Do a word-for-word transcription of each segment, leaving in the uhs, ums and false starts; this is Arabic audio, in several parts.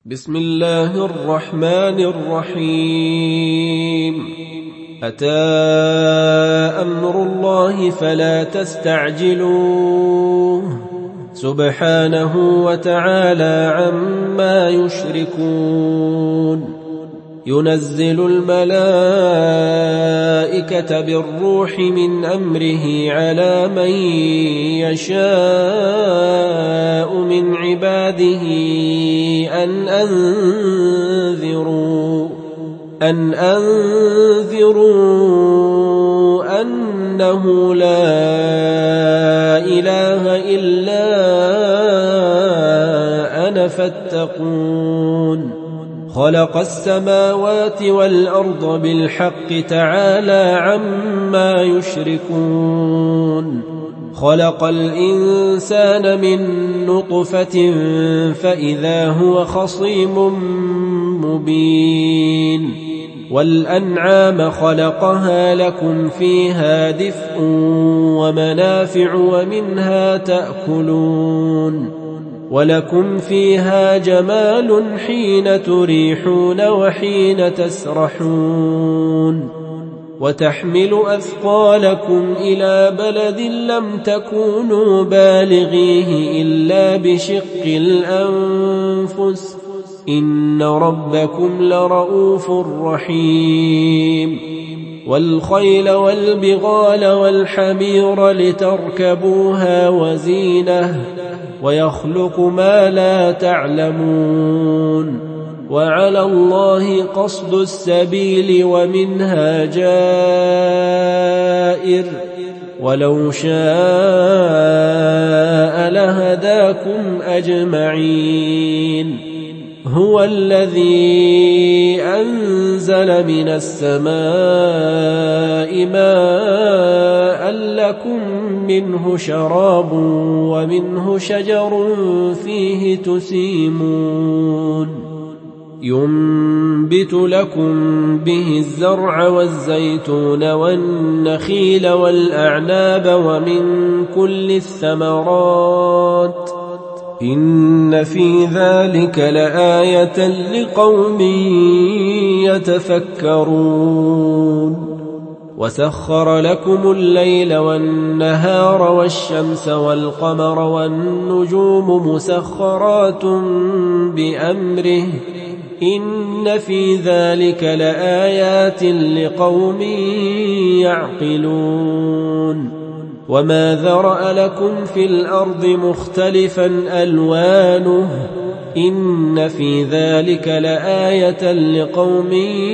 بسم الله الرحمن الرحيم. أتى أمر الله فلا تستعجلوه سبحانه وتعالى عما يشركون. ينزل الملائكة بالروح من أمره على من يشاء من عباده أن أنذروا أن أنذروا أنه لا إله إلا أنا فاتقون. خلق السماوات والأرض بالحق تعالى عما يشركون. خلق الإنسان من نطفة فإذا هو خصيم مبين. والأنعام خلقها لكم فيها دفء ومنافع ومنها تأكلون. ولكم فيها جمال حين تريحون وحين تسرحون. وتحمل أثقالكم إلى بلد لم تكونوا بالغيه إلا بشق الأنفس إن ربكم لرؤوف رحيم. والخيل والبغال والحمير لتركبوها وزينة ويخلق ما لا تعلمون. وعلى الله قصد السبيل ومنها جائر ولو شاء لهداكم أجمعين. هو الذي أنزل من السماء ماء لكم منه شراب ومنه شجر فيه تسيمون. ينبت لكم به الزرع والزيتون والنخيل والأعناب ومن كل الثمرات إن في ذلك لآية لقوم يتفكرون. وسخر لكم الليل والنهار والشمس والقمر والنجوم مسخرات بأمره إن في ذلك لآيات لقوم يعقلون. وما ذرأ لكم في الأرض مختلفا ألوانه إن في ذلك لآية لقوم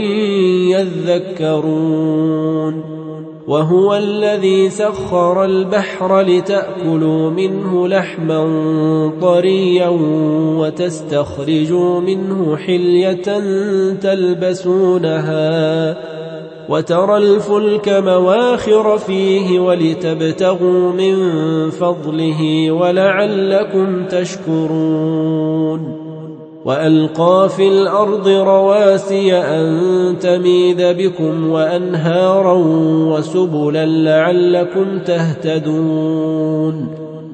يذكرون. وهو الذي سخر البحر لتأكلوا منه لحما طريا وتستخرجوا منه حلية تلبسونها وترى الفلك مواخر فيه ولتبتغوا من فضله ولعلكم تشكرون. وألقى في الأرض رواسي أن تميد بكم وأنهارا وسبلا لعلكم تهتدون.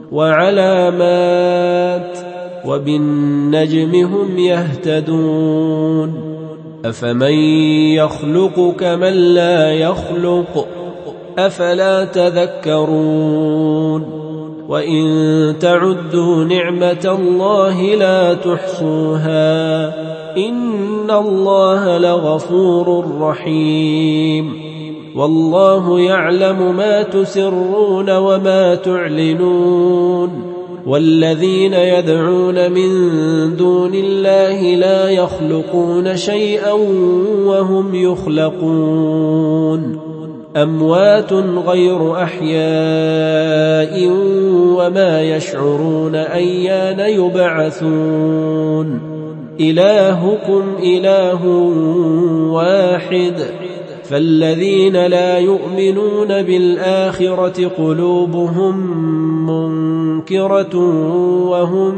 وعلامات وبالنجم هم يهتدون. أفمن يخلق كمن لا يخلق أفلا تذكرون. وإن تعدوا نعمة الله لا تحصوها إن الله لغفور رحيم. والله يعلم ما تسرون وما تعلنون. والذين يدعون من دون الله لا يخلقون شيئا وهم يخلقون. أموات غير أحياء وما يشعرون أيان يبعثون. إلهكم إله واحد فالذين لا يؤمنون بالآخرة قلوبهم منكرة وهم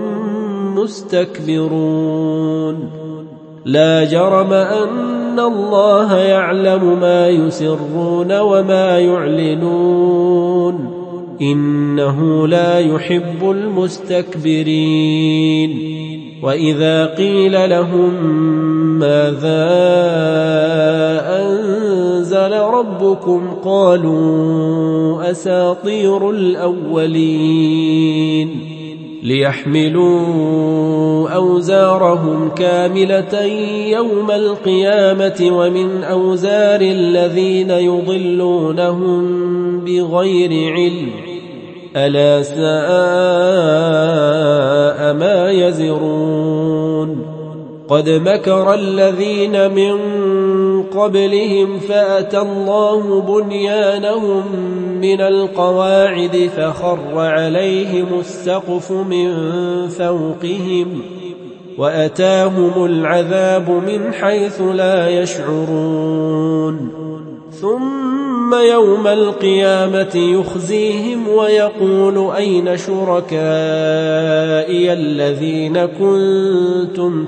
مستكبرون. لا جرم أن الله يعلم ما يسرون وما يعلنون إنه لا يحب المستكبرين. وإذا قيل لهم ماذا أنزل ربكم قالوا أساطير الأولين ليحملوا أوزارهم كاملة يوم القيامة ومن أوزار الذين يضلونهم بغير علم ألا ساء ما يزرون قد مكر الذين من قبلهم فأتى الله بنيانهم من القواعد فخر عليهم السقف من فوقهم وأتاهم العذاب من حيث لا يشعرون ثم يوم القيامة يخزيهم ويقول أين شركائي الذين كنتم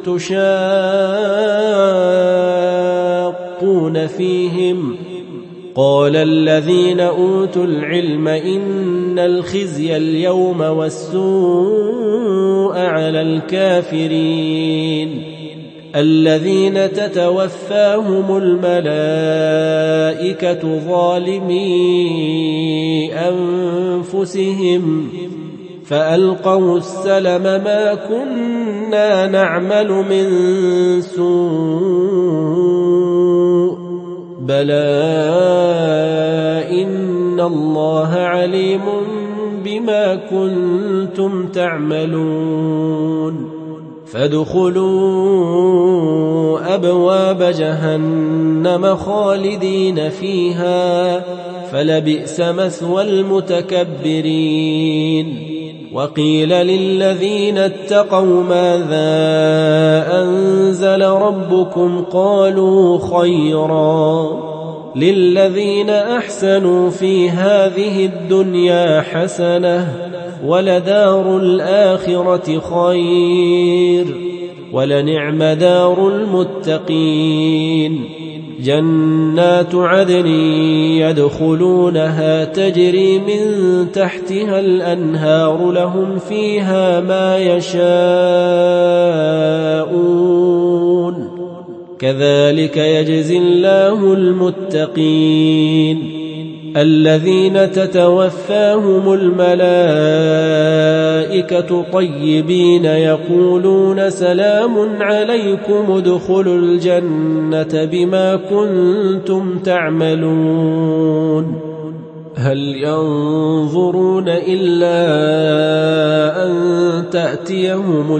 تشاقون فيهم قال الذين أوتوا العلم إن الخزي اليوم والسوء على الكافرين الذين تتوفاهم الملائكة ظالمي أنفسهم فألقوا السلم ما كنا نعمل من سوء بلى إن الله عليم بما كنتم تعملون فادخلوا أبواب جهنم خالدين فيها فلبئس مثوى المتكبرين وقيل للذين اتقوا ماذا أنزل ربكم قالوا خيرا للذين أحسنوا في هذه الدنيا حسنة ولدار الآخرة خير ولنعم دار المتقين جنات عدن يدخلونها تجري من تحتها الأنهار لهم فيها ما يشاءون كذلك يجزي الله المتقين الذين تتوفاهم الملائكة طيبين يقولون سلام عليكم ادخلوا الجنة بما كنتم تعملون هل ينظرون إلا أن تأتيهم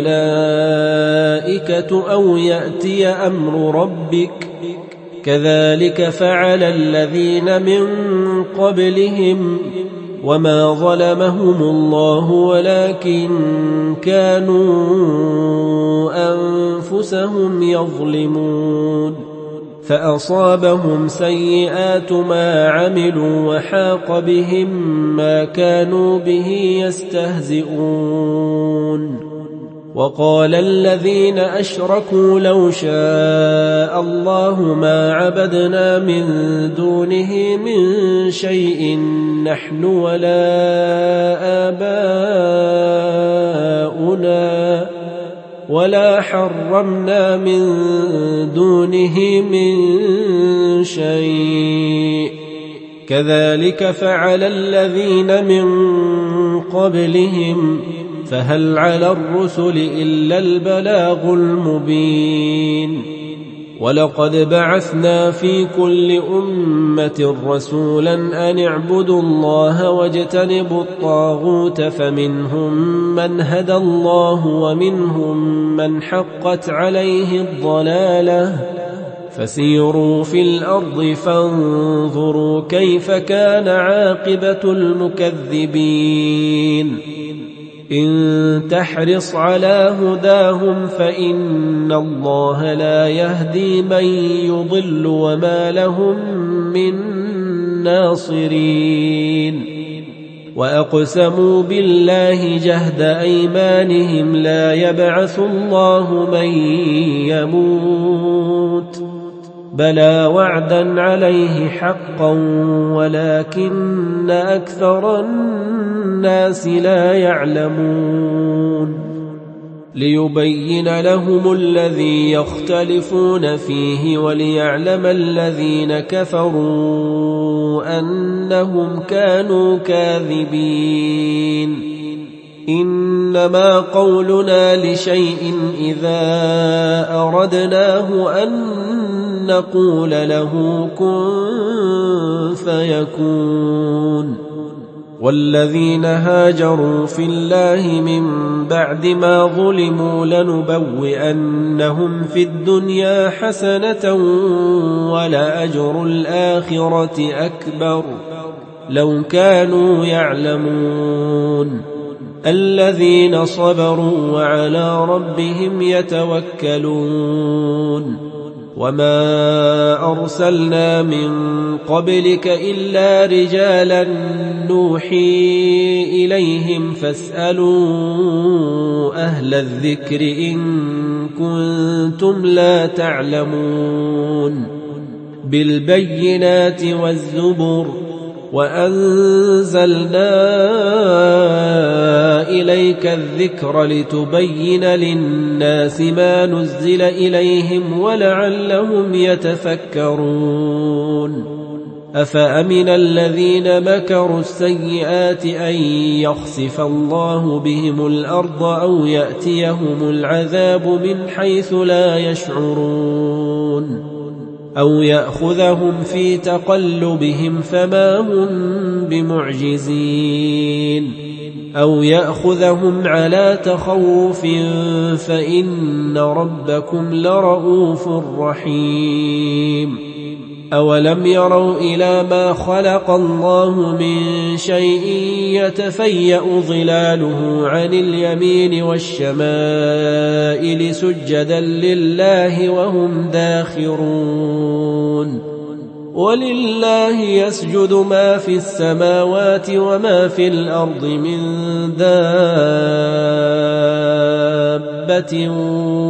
الملائكة أو يأتي أمر ربك كذلك فعل الذين من قبلهم وما ظلمهم الله ولكن كانوا أنفسهم يظلمون فأصابهم سيئات ما عملوا وحاق بهم ما كانوا به يستهزئون وقال الذين أشركوا لو شاء الله ما عبدنا من دونه من شيء نحن ولا آباؤنا ولا حرمنا من دونه من شيء كذلك فعل الذين من قبلهم فهل على الرسل إلا البلاغ المبين ولقد بعثنا في كل أمة رسولا أن اعبدوا الله واجتنبوا الطاغوت فمنهم من هدى الله ومنهم من حقت عليه الضلالة فسيروا في الأرض فانظروا كيف كان عاقبة المكذبين إن تحرص على هداهم فإن الله لا يهدي من يضل وما لهم من ناصرين وأقسموا بالله جهد أيمانهم لا يبعث الله من يموت بلى وعدا عليه حقا ولكن أكثر الناس لا يعلمون ليبين لهم الذي يختلفون فيه وليعلم الذين كفروا أنهم كانوا كاذبين. إنما قولنا لشيء إذا أردناه أن نقول له كن فيكون. والذين هاجروا في الله من بعد ما ظلموا لنبوئنهم في الدنيا حسنة ولأجر الآخرة أكبر لو كانوا يعلمون. الذين صبروا وعلى ربهم يتوكلون. وما أرسلنا من قبلك إلا رجالا نوحي إليهم فاسألوا أهل الذكر إن كنتم لا تعلمون. بالبينات والزبر وأنزلنا إليك الذكر لتبين للناس ما نزل إليهم ولعلهم يتفكرون. أفأمن الذين مكروا السيئات أن يخسف الله بهم الأرض أو يأتيهم العذاب من حيث لا يشعرون أو يأخذهم في تقلبهم فما هم بمعجزين أو يأخذهم على تخوف فإن ربكم لرؤوف رحيم. أولم يروا إلى ما خلق الله من شيء يتفيأ ظلاله عن اليمين والشمائل سجدا لله وهم داخرون. ولله يسجد ما في السماوات وما في الأرض من دابة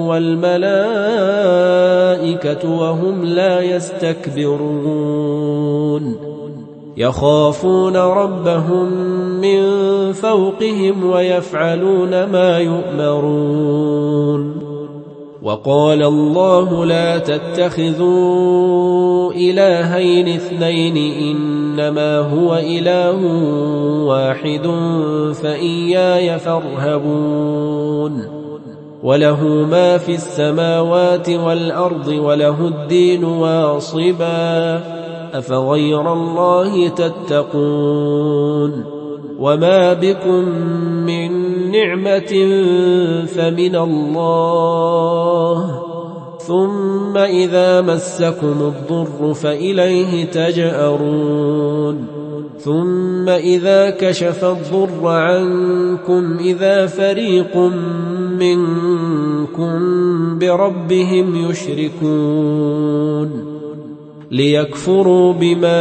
والملائكة وهم لا يستكبرون. يخافون ربهم من فوقهم ويفعلون ما يؤمرون. وقال الله لا تتخذوا إلهين اثنين إنما هو إله واحد فإياي فارهبون. وله ما في السماوات والأرض وله الدين واصبا أفغير الله تتقون. وما بكم من نعمة فمن الله ثم إذا مسكم الضر فإليه تجأرون. ثم إذا كشف الضر عنكم إذا فريق منكم بربهم يشركون ليكفروا بما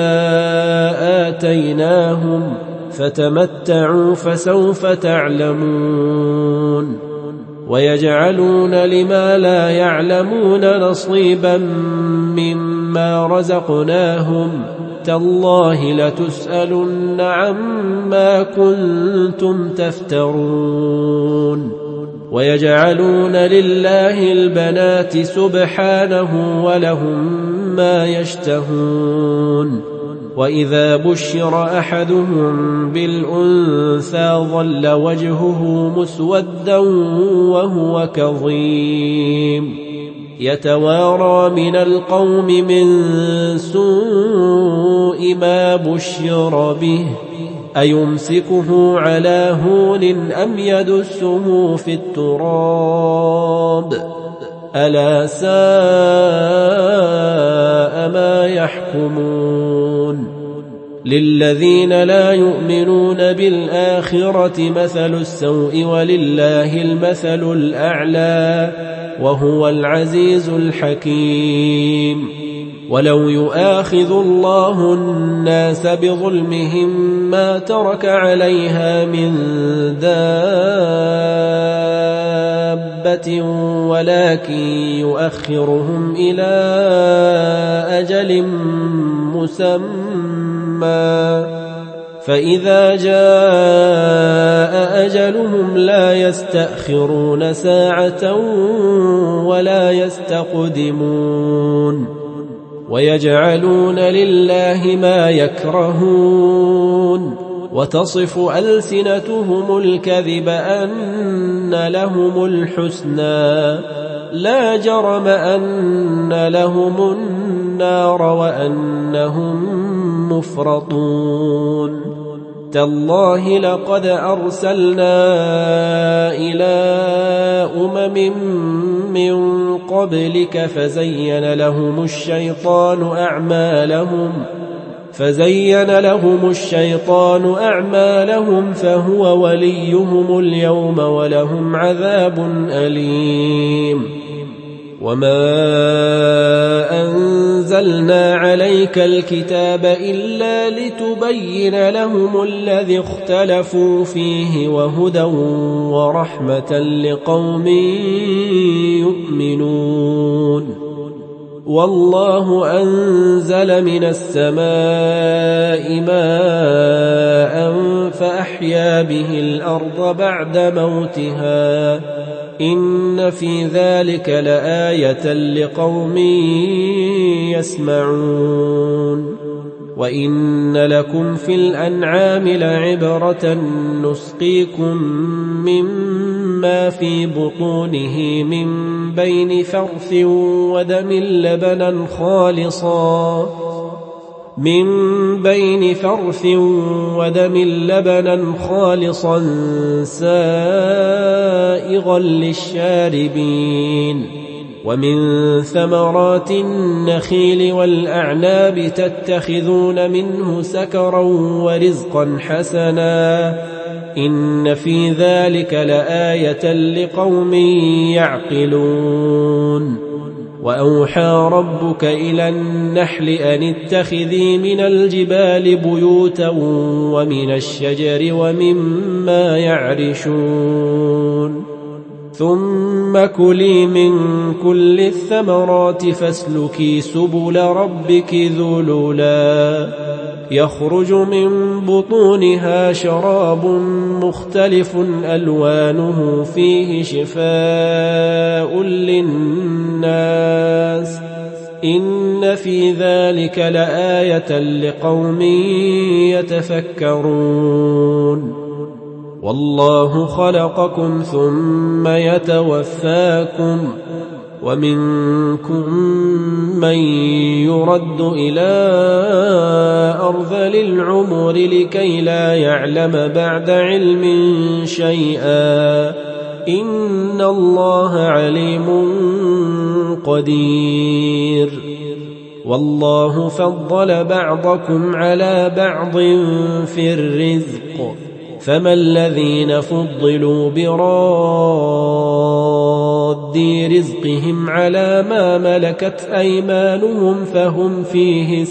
آتيناهم فتمتعوا فسوف تعلمون. ويجعلون لما لا يعلمون نصيبا مما رزقناهم تالله لتسألن عما كنتم تفترون. ويجعلون لله البنات سبحانه ولهم ما يشتهون. وإذا بشر أحدهم بالأنثى ظل وجهه مسودا وهو كظيم يتوارى من القوم من سوء ما بشر به أيمسكه على هون أم يدسه في التراب ألا ساء ما يحكمون. للذين لا يؤمنون بالآخرة مثل السوء ولله المثل الأعلى وهو العزيز الحكيم. ولو يؤاخذ الله الناس بظلمهم ما ترك عليها من دابة ولكن يؤخرهم إلى أجل مسمى فإذا جاء أجلهم لا يستأخرون ساعة ولا يستقدمون ويجعلون لله ما يكرهون وتصف ألسنتهم الكذب أن لهم الحسنى لا جرم أن لهم النار وأنهم مفرطون تالله لقد أرسلنا إلى أمم من قبلك فزين لهم الشيطان أعمالهم فزين لهم الشيطان أعمالهم فهو وليهم اليوم ولهم عذاب أليم وما أنزلنا عليك الكتاب إلا لتبين لهم الذي اختلفوا فيه وهدى ورحمة لقوم يؤمنون والله أنزل من السماء ماء فأحيا به الأرض بعد موتها إن في ذلك لآية لقوم يسمعون وإن لكم في الأنعام لعبرة نسقيكم مما في بطونه من بين فرث ودم لبنا خالصا من بين فرث ودم لبنا خالصا سائغا للشاربين ومن ثمرات النخيل والأعناب تتخذون منه سكرا ورزقا حسنا إن في ذلك لآية لقوم يعقلون وأوحى ربك إلى النحل أن اتخذي من الجبال بيوتا ومن الشجر ومما يعرشون ثم كلي من كل الثمرات فاسلكي سبل ربك ذللا يخرج من بطونها شراب مختلف ألوانه فيه شفاء للناس إن في ذلك لآية لقوم يتفكرون والله خلقكم ثم يتوفاكم ومنكم من يرد إلى أرذل العمر لكي لا يعلم بعد علم شيئا إن الله عليم قدير والله فضل بعضكم على بعض في الرزق فما الذين فضلوا براد رزقهم على ما ملكت أيمانهم فهم فيه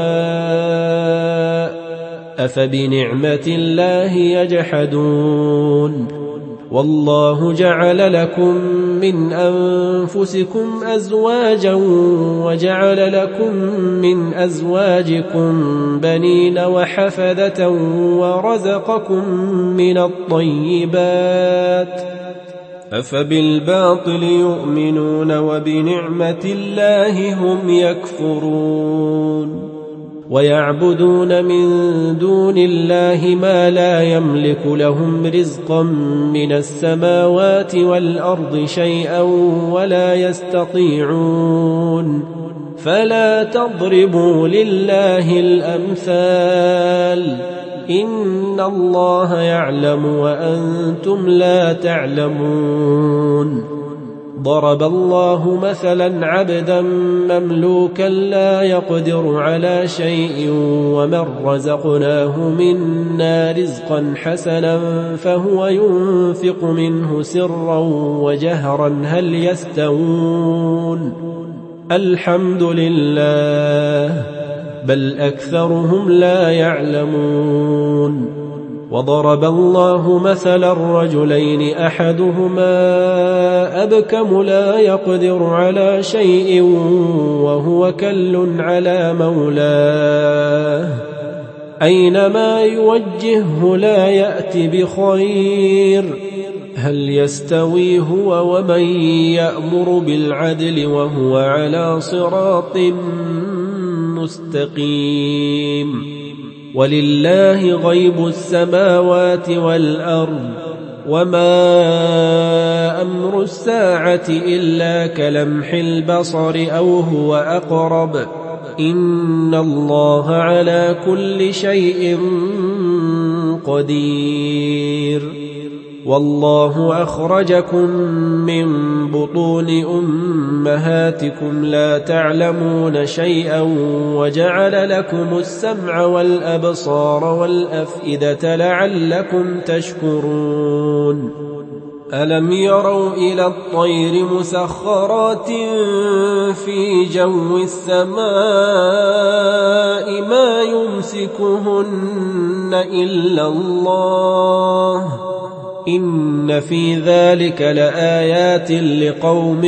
سواء أفبنعمة الله يجحدون والله جعل لكم من أنفسكم أزواجا وجعل لكم من أزواجكم بنين وحفدة ورزقكم من الطيبات أفبالباطل يؤمنون وبنعمة الله هم يكفرون ويعبدون من دون الله ما لا يملك لهم رزقا من السماوات والأرض شيئا ولا يستطيعون فلا تضربوا لله الأمثال إن الله يعلم وأنتم لا تعلمون ضرب الله مثلا عبدا مملوكا لا يقدر على شيء ومن رزقناه منا رزقا حسنا فهو ينفق منه سرا وجهرا هل يستوون الحمد لله بل أكثرهم لا يعلمون وضرب الله مثلا رجلين أحدهما أبكم لا يقدر على شيء وهو كل على مولاه أينما يوجهه لا يأتي بخير. هل يستوي هو ومن يأمر بالعدل وهو على صراط مستقيم؟ ولله غيب السماوات والأرض وما أمر الساعة إلا كلمح البصر أو هو أقرب إن الله على كل شيء قدير. والله أخرجكم من بطون أمهاتكم لا تعلمون شيئا وجعل لكم السمع والأبصار والأفئدة لعلكم تشكرون. ألم يروا إلى الطير مسخرات في جو السماء ما يمسكهن إلا الله إن في ذلك لآيات لقوم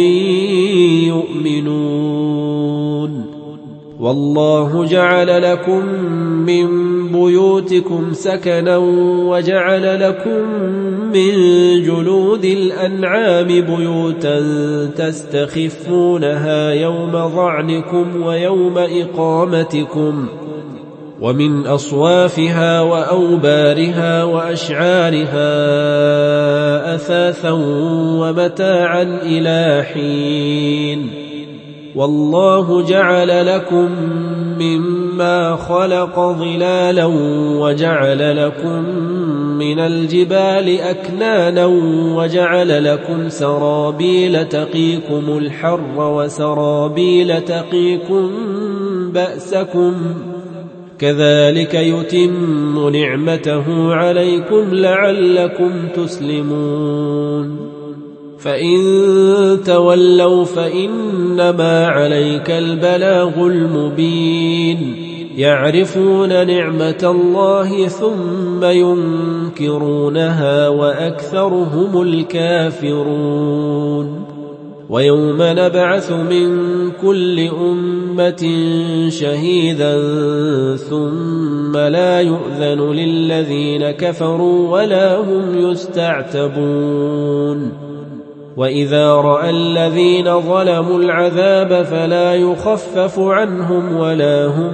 يؤمنون. والله جعل لكم من بيوتكم سكنا وجعل لكم من جلود الأنعام بيوتا تستخفونها يوم ظعنكم ويوم إقامتكم ومن أصوافها وأوبارها وأشعارها أثاثا ومتاعا إلى حين. والله جعل لكم مما خلق ظلالا وجعل لكم من الجبال أكنانا وجعل لكم سرابيل تقيكم الحر وسرابيل تقيكم بأسكم كذلك يتم نعمته عليكم لعلكم تسلمون. فإن تولوا فإنما عليك البلاغ المبين. يعرفون نعمة الله ثم ينكرونها وأكثرهم الكافرون. ويوم نبعث من كل أمة شهيدا ثم لا يؤذن للذين كفروا ولا هم يستعتبون. وإذا رأى الذين ظلموا العذاب فلا يخفف عنهم ولا هم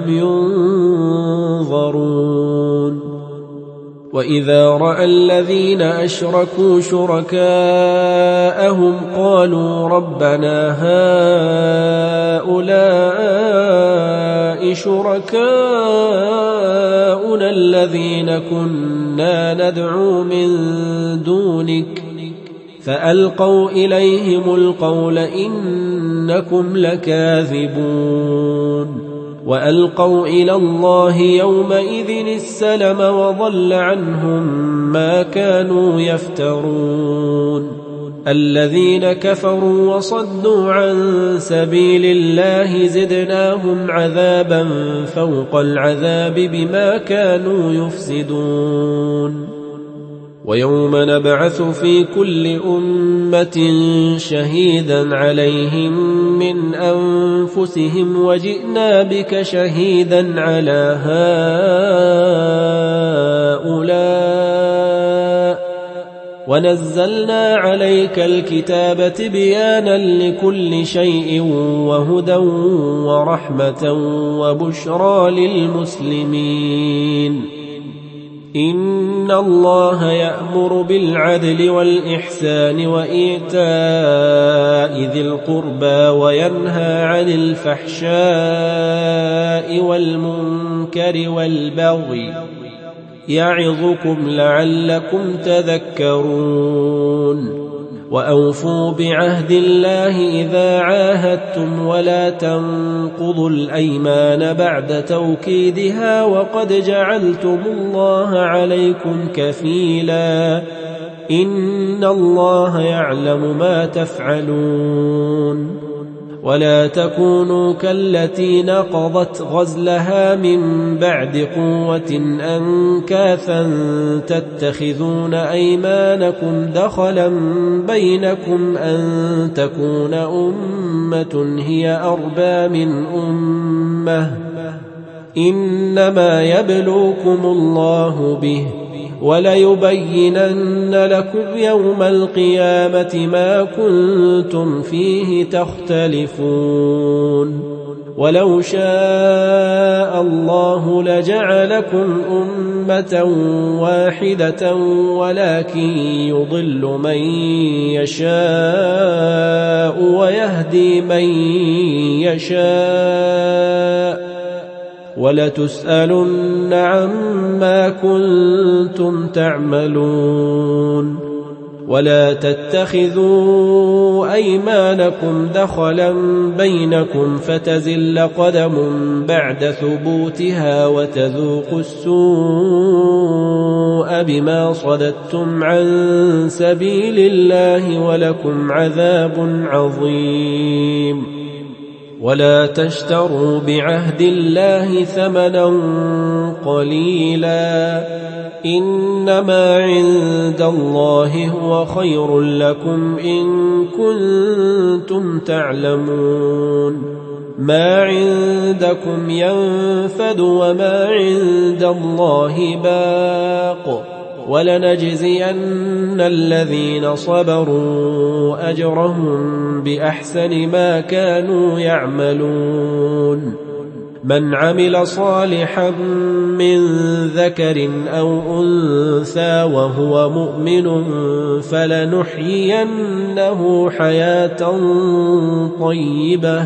ينظرون. وإذا رأى الذين أشركوا شركاءهم قالوا ربنا هؤلاء شركاؤنا الذين كنا ندعو من دونك فألقوا إليهم القول إنكم لكاذبون. وألقوا إلى الله يومئذ السلم وضل عنهم ما كانوا يفترون. الذين كفروا وصدوا عن سبيل الله زدناهم عذابا فوق العذاب بما كانوا يفسدون. ويوم نبعث في كل أمة شهيدا عليهم من أنفسهم وجئنا بك شهيدا على هؤلاء ونزلنا عليك الكتاب تبيانا لكل شيء وهدى ورحمة وبشرى للمسلمين. إن الله يأمر بالعدل والإحسان وإيتاء ذي القربى وينهى عن الفحشاء والمنكر والبغي يعظكم لعلكم تذكرون. وأوفوا بعهد الله إذا عاهدتم ولا تنقضوا الأيمان بعد توكيدها وقد جعلتم الله عليكم كفيلا إن الله يعلم ما تفعلون. ولا تكونوا كالتي نقضت غزلها من بعد قوة أنكاثا تتخذون أيمانكم دخلا بينكم أن تكون أمة هي أربى من أمة إنما يبلوكم الله به وليبينن لكم يوم القيامة ما كنتم فيه تختلفون ولو شاء الله لجعلكم أمة واحدة ولكن يضل من يشاء ويهدي من يشاء ولتسألن عما كنتم تعملون ولا تتخذوا أيمانكم دخلا بينكم فتزل قدم بعد ثبوتها وتذوقوا السوء بما صددتم عن سبيل الله ولكم عذاب عظيم ولا تشتروا بعهد الله ثمنا قليلا إنما عند الله هو خير لكم إن كنتم تعلمون ما عندكم ينفد وما عند الله باق ولنجزين الذين صبروا أجرهم بأحسن ما كانوا يعملون من عمل صالحا من ذكر أو أنثى وهو مؤمن فلنحيينه حياة طيبة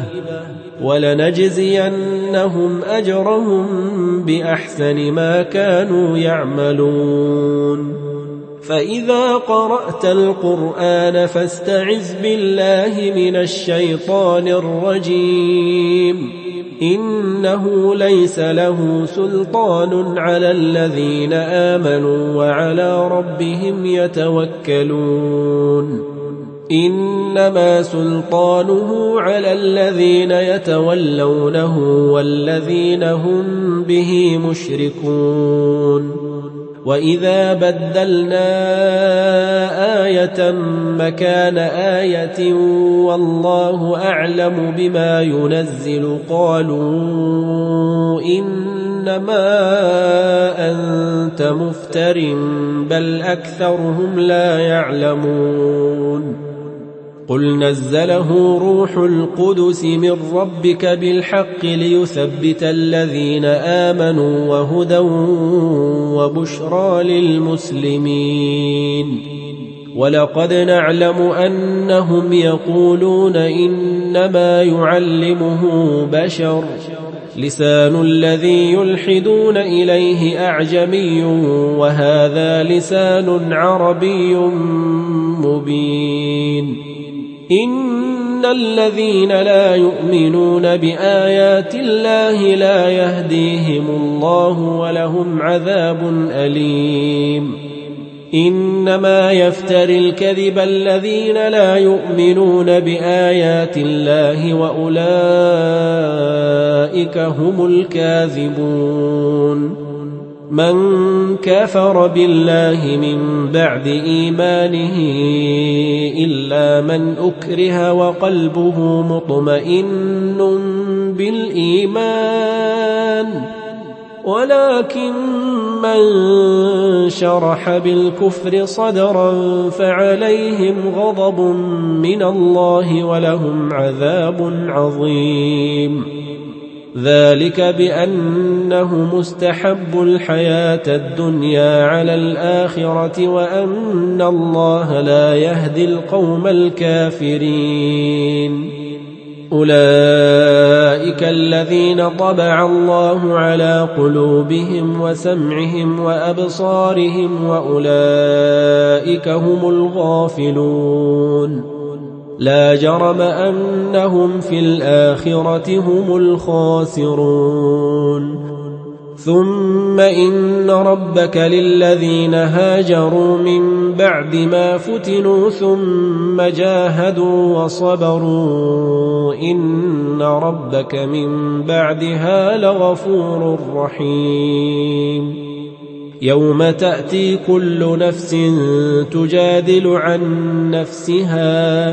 ولنجزينهم أجرهم بأحسن ما كانوا يعملون فإذا قرأت القرآن فاستعذ بالله من الشيطان الرجيم إنه ليس له سلطان على الذين آمنوا وعلى ربهم يتوكلون إنما سلطانه على الذين يتولونه والذين هم به مشركون وإذا بدلنا آية مكان آية والله أعلم بما ينزل قالوا إنما أنت مفتر بل أكثرهم لا يعلمون قل نزله روح القدس من ربك بالحق ليثبت الذين آمنوا وهدى وبشرى للمسلمين ولقد نعلم أنهم يقولون إنما يعلمه بشر لسان الذي يلحدون إليه أعجمي وهذا لسان عربي مبين إن الذين لا يؤمنون بآيات الله لا يهديهم الله ولهم عذاب أليم إنما يفتري الكذب الذين لا يؤمنون بآيات الله وأولئك هم الكاذبون من كفر بالله من بعد إيمانه إلا من أكره وقلبه مطمئن بالإيمان ولكن من شرح بالكفر صدرا فعليهم غضب من الله ولهم عذاب عظيم ذلك بأنه مستحب الحياة الدنيا على الآخرة وأن الله لا يهدي القوم الكافرين أولئك الذين طبع الله على قلوبهم وسمعهم وأبصارهم وأولئك هم الغافلون لا جرم أنهم في الآخرة هم الخاسرون ثم إن ربك للذين هاجروا من بعد ما فتنوا ثم جاهدوا وصبروا إن ربك من بعدها لغفور رحيم يوم تأتي كل نفس تجادل عن نفسها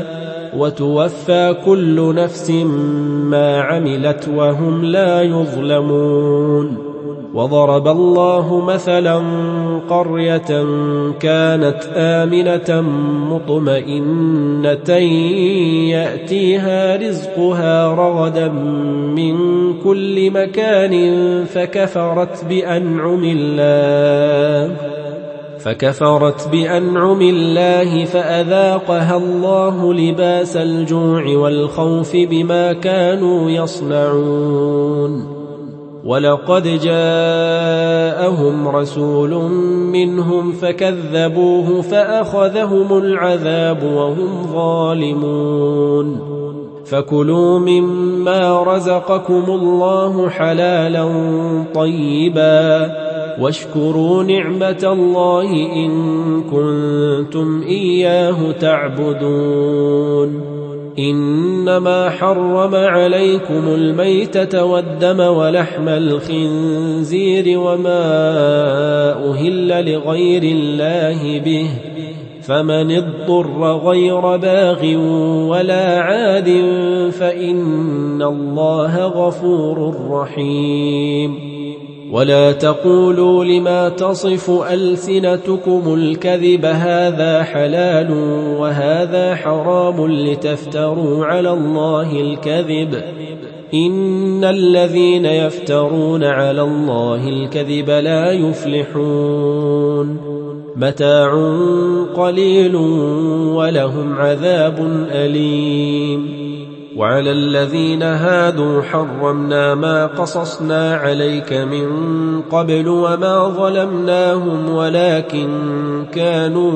وتوفى كل نفس ما عملت وهم لا يظلمون. وضرب الله مثلا قرية كانت آمنة مطمئنة يأتيها رزقها رغدا من كل مكان فكفرت بأنعم الله فكفرت بأنعم الله فأذاقها الله لباس الجوع والخوف بما كانوا يصنعون. ولقد جاءهم رسول منهم فكذبوه فأخذهم العذاب وهم ظالمون. فكلوا مما رزقكم الله حلالا طيبا واشكروا نعمة الله إن كنتم إياه تعبدون. إنما حرم عليكم الميتة والدم ولحم الخنزير وما أهل لغير الله به، فمن اضطر غير باغ ولا عاد فإن الله غفور رحيم. ولا تقولوا لما تصف ألسنتكم الكذب هذا حلال وهذا حرام لتفتروا على الله الكذب، إن الذين يفترون على الله الكذب لا يفلحون. متاع قليل ولهم عذاب أليم. وعلى الذين هادوا حرمنا ما قصصنا عليك من قبل وما ظلمناهم ولكن كانوا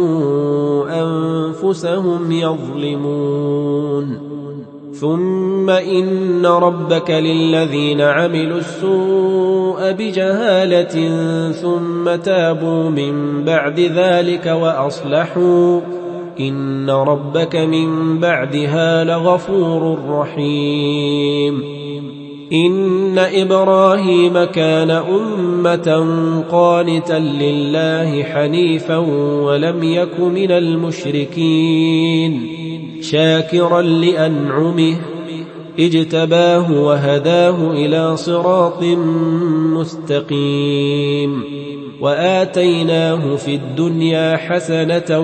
أنفسهم يظلمون. ثم إن ربك للذين عملوا السوء بجهالة ثم تابوا من بعد ذلك وأصلحوا إن ربك من بعدها لغفور رحيم. إن إبراهيم كان أمة قانتا لله حنيفا ولم يك من المشركين شاكرا لأنعمه اجتباه وهداه إلى صراط مستقيم. وآتيناه في الدنيا حسنة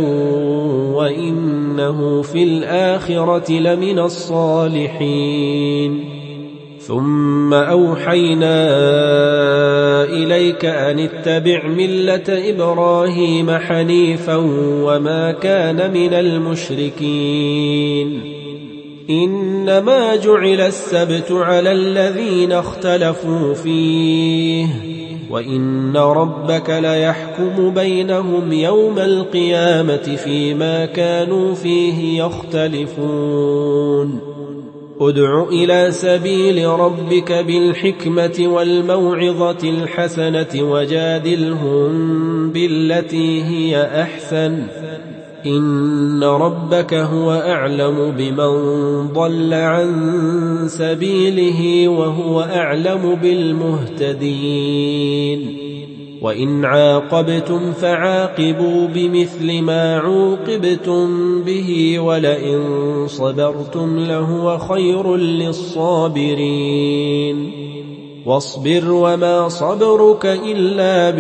وإنه في الآخرة لمن الصالحين. ثم أوحينا إليك أن اتبع ملة إبراهيم حنيفا وما كان من المشركين. إنما جعل السبت على الذين اختلفوا فيه وإن ربك ليحكم بينهم يوم القيامة فيما كانوا فيه يختلفون. ادع إلى سبيل ربك بالحكمة والموعظة الحسنة وجادلهم بالتي هي أحسن إن ربك هو أعلم بمن ضل عن سبيله وهو أعلم بالمهتدين. وإن عاقبتم فعاقبوا بمثل ما عوقبتم به ولئن صبرتم لهو خير للصابرين. واصبر وما صبرك إلا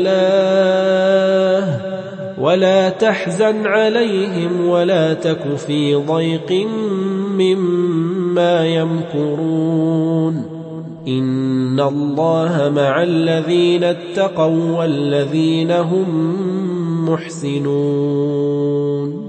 بالله ولا تحزن عليهم ولا تك في ضيق مما يمكرون. إن الله مع الذين اتقوا والذين هم محسنون.